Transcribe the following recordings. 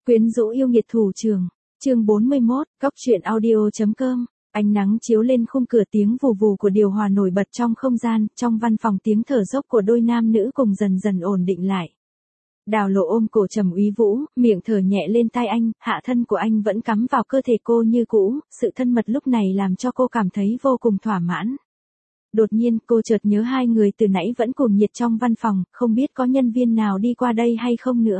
Quyến rũ yêu nghiệt thủ trưởng, chương 41, góc truyện audio.com. Ánh nắng chiếu lên khung cửa, tiếng vù vù của điều hòa nổi bật trong không gian, trong văn phòng tiếng thở dốc của đôi nam nữ cùng dần dần ổn định lại. Đào Lộ ôm cổ Trầm Úy Vũ, miệng thở nhẹ lên tai anh, hạ thân của anh vẫn cắm vào cơ thể cô như cũ, sự thân mật lúc này làm cho cô cảm thấy vô cùng thỏa mãn. Đột nhiên cô chợt nhớ hai người từ nãy vẫn cùng nhiệt trong văn phòng, không biết có nhân viên nào đi qua đây hay không nữa.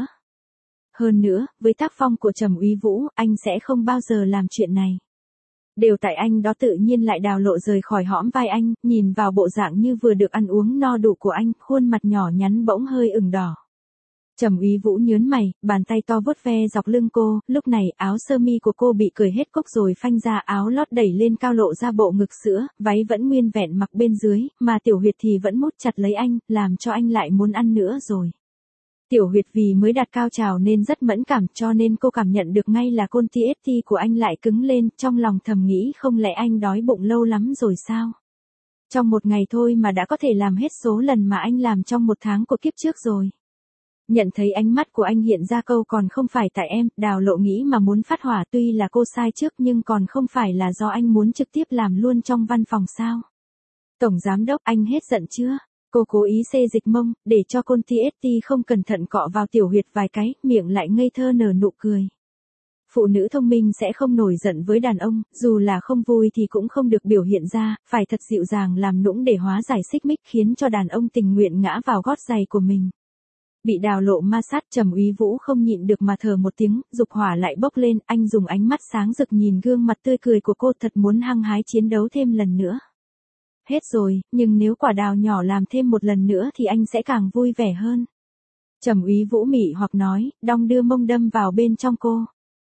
Hơn nữa, với tác phong của Trầm Úy Vũ, anh sẽ không bao giờ làm chuyện này. Đều tại anh đó. Tự nhiên lại Đào Lộ rời khỏi hõm vai anh, nhìn vào bộ dạng như vừa được ăn uống no đủ của anh, khuôn mặt nhỏ nhắn bỗng hơi ửng đỏ. Trầm Úy Vũ nhớn mày, bàn tay to vuốt ve dọc lưng cô, lúc này áo sơ mi của cô bị cởi hết cúc rồi phanh ra, áo lót đẩy lên cao lộ ra bộ ngực sữa, váy vẫn nguyên vẹn mặc bên dưới, mà Tiểu Huyệt thì vẫn mút chặt lấy anh, làm cho anh lại muốn ăn nữa rồi. Tiểu Huyệt vì mới đạt cao trào nên rất mẫn cảm, cho nên cô cảm nhận được ngay là côn TST của anh lại cứng lên, trong lòng thầm nghĩ không lẽ anh đói bụng lâu lắm rồi sao? Trong một ngày thôi mà đã có thể làm hết số lần mà anh làm trong một tháng của kiếp trước rồi. Nhận thấy ánh mắt của anh hiện ra câu còn không phải tại em, Đào Lộ nghĩ mà muốn phát hỏa, tuy là cô sai trước nhưng còn không phải là do anh muốn trực tiếp làm luôn trong văn phòng sao? Tổng giám đốc, anh hết giận chưa? Cô cố ý xê dịch mông, để cho côn TST không cẩn thận cọ vào Tiểu Huyệt vài cái, miệng lại ngây thơ nở nụ cười. Phụ nữ thông minh sẽ không nổi giận với đàn ông, dù là không vui thì cũng không được biểu hiện ra, phải thật dịu dàng làm nũng để hóa giải xích mích, khiến cho đàn ông tình nguyện ngã vào gót giày của mình. Bị Đào Lộ ma sát, Trầm Úy Vũ không nhịn được mà thở một tiếng, dục hỏa lại bốc lên, anh dùng ánh mắt sáng rực nhìn gương mặt tươi cười của cô, thật muốn hăng hái chiến đấu thêm lần nữa. Hết rồi, nhưng nếu quả đào nhỏ làm thêm một lần nữa thì anh sẽ càng vui vẻ hơn. Trầm Úy Vũ mị hoặc nói, đong đưa mông đâm vào bên trong cô.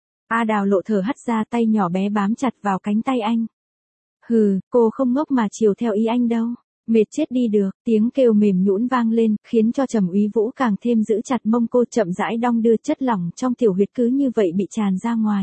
Đào Lộ thở hắt ra, tay nhỏ bé bám chặt vào cánh tay anh. Hừ, cô không ngốc mà chiều theo ý anh đâu. Mệt chết đi được, tiếng kêu mềm nhũn vang lên, khiến cho Trầm Úy Vũ càng thêm giữ chặt mông cô, chậm rãi đong đưa, chất lỏng trong Tiểu Huyệt cứ như vậy bị tràn ra ngoài.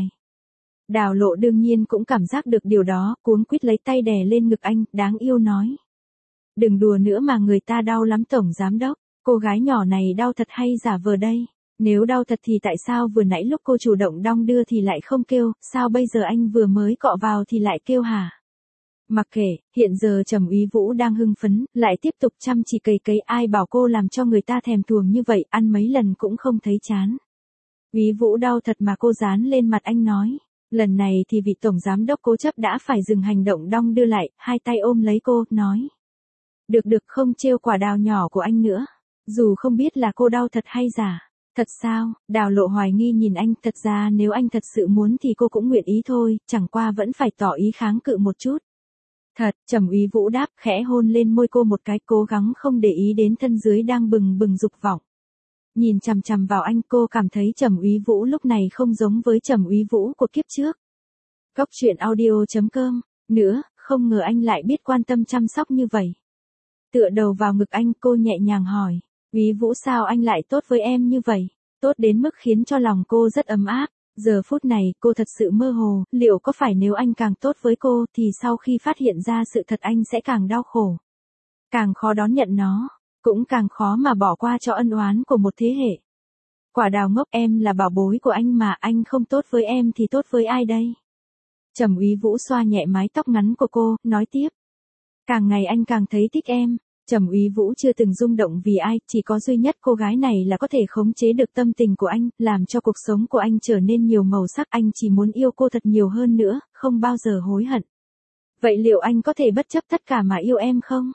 Đào Lộ đương nhiên cũng cảm giác được điều đó, cuống quýt lấy tay đè lên ngực anh, đáng yêu nói. Đừng đùa nữa mà, người ta đau lắm tổng giám đốc, cô gái nhỏ này đau thật hay giả vờ đây? Nếu đau thật thì tại sao vừa nãy lúc cô chủ động đong đưa thì lại không kêu, sao bây giờ anh vừa mới cọ vào thì lại kêu hả? Mặc kệ, hiện giờ Trầm Úy Vũ đang hưng phấn, lại tiếp tục chăm chỉ cấy, ai bảo cô làm cho người ta thèm thuồng như vậy, ăn mấy lần cũng không thấy chán. Úy Vũ đau thật mà, cô dán lên mặt anh nói. Lần này thì vị tổng giám đốc cố chấp đã phải dừng hành động đong đưa lại, hai tay ôm lấy cô, nói. Được không trêu quả đào nhỏ của anh nữa. Dù không biết là cô đau thật hay giả. Thật sao? Đào Lộ hoài nghi nhìn anh, thật ra nếu anh thật sự muốn thì cô cũng nguyện ý thôi, chẳng qua vẫn phải tỏ ý kháng cự một chút. Thật, Trầm Úy Vũ đáp, khẽ hôn lên môi cô một cái, cố gắng không để ý đến thân dưới đang bừng bừng dục vọng. Nhìn chằm chằm vào anh, cô cảm thấy Trầm Úy Vũ lúc này không giống với Trầm Úy Vũ của kiếp trước. Góc truyện audio.com. Nữa, không ngờ anh lại biết quan tâm chăm sóc như vậy. Tựa đầu vào ngực anh, cô nhẹ nhàng hỏi. Úy Vũ, sao anh lại tốt với em như vậy? Tốt đến mức khiến cho lòng cô rất ấm áp. Giờ phút này, cô thật sự mơ hồ, liệu có phải nếu anh càng tốt với cô thì sau khi phát hiện ra sự thật anh sẽ càng đau khổ. Càng khó đón nhận nó, cũng càng khó mà bỏ qua cho ân oán của một thế hệ. Quả đào ngốc, em là bảo bối của anh mà, anh không tốt với em thì tốt với ai đây? Trầm Úy Vũ xoa nhẹ mái tóc ngắn của cô, nói tiếp. Càng ngày anh càng thấy thích em. Trầm Úy Vũ chưa từng rung động vì ai, chỉ có duy nhất cô gái này là có thể khống chế được tâm tình của anh, làm cho cuộc sống của anh trở nên nhiều màu sắc, anh chỉ muốn yêu cô thật nhiều hơn nữa, không bao giờ hối hận. Vậy liệu anh có thể bất chấp tất cả mà yêu em không?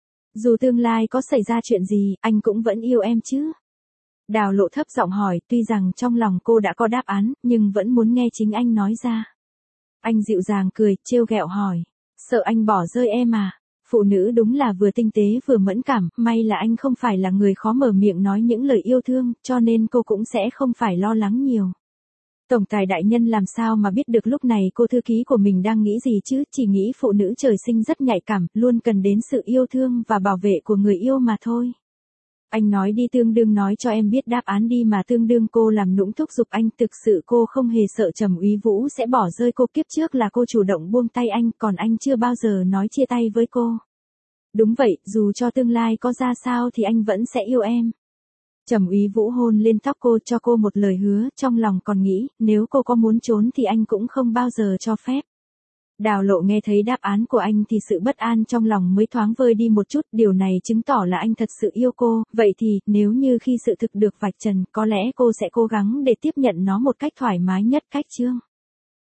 Dù tương lai có xảy ra chuyện gì, anh cũng vẫn yêu em chứ? Đào Lộ thấp giọng hỏi, tuy rằng trong lòng cô đã có đáp án, nhưng vẫn muốn nghe chính anh nói ra. Anh dịu dàng cười, trêu ghẹo hỏi, sợ anh bỏ rơi em à? Phụ nữ đúng là vừa tinh tế vừa mẫn cảm, may là anh không phải là người khó mở miệng nói những lời yêu thương, cho nên cô cũng sẽ không phải lo lắng nhiều. Tổng tài đại nhân làm sao mà biết được lúc này cô thư ký của mình đang nghĩ gì chứ, chỉ nghĩ phụ nữ trời sinh rất nhạy cảm, luôn cần đến sự yêu thương và bảo vệ của người yêu mà thôi. Anh nói đi, tương đương nói cho em biết đáp án đi mà, tương đương cô làm nũng thúc giục anh, thực sự cô không hề sợ Trầm Úy Vũ sẽ bỏ rơi cô, kiếp trước là cô chủ động buông tay anh, còn anh chưa bao giờ nói chia tay với cô. Đúng vậy, dù cho tương lai có ra sao thì anh vẫn sẽ yêu em. Trầm Úy Vũ hôn lên tóc cô cho cô một lời hứa, trong lòng còn nghĩ, nếu cô có muốn trốn thì anh cũng không bao giờ cho phép. Đào Lộ nghe thấy đáp án của anh thì sự bất an trong lòng mới thoáng vơi đi một chút, điều này chứng tỏ là anh thật sự yêu cô, vậy thì, nếu như khi sự thực được vạch trần, có lẽ cô sẽ cố gắng để tiếp nhận nó một cách thoải mái nhất cách chương.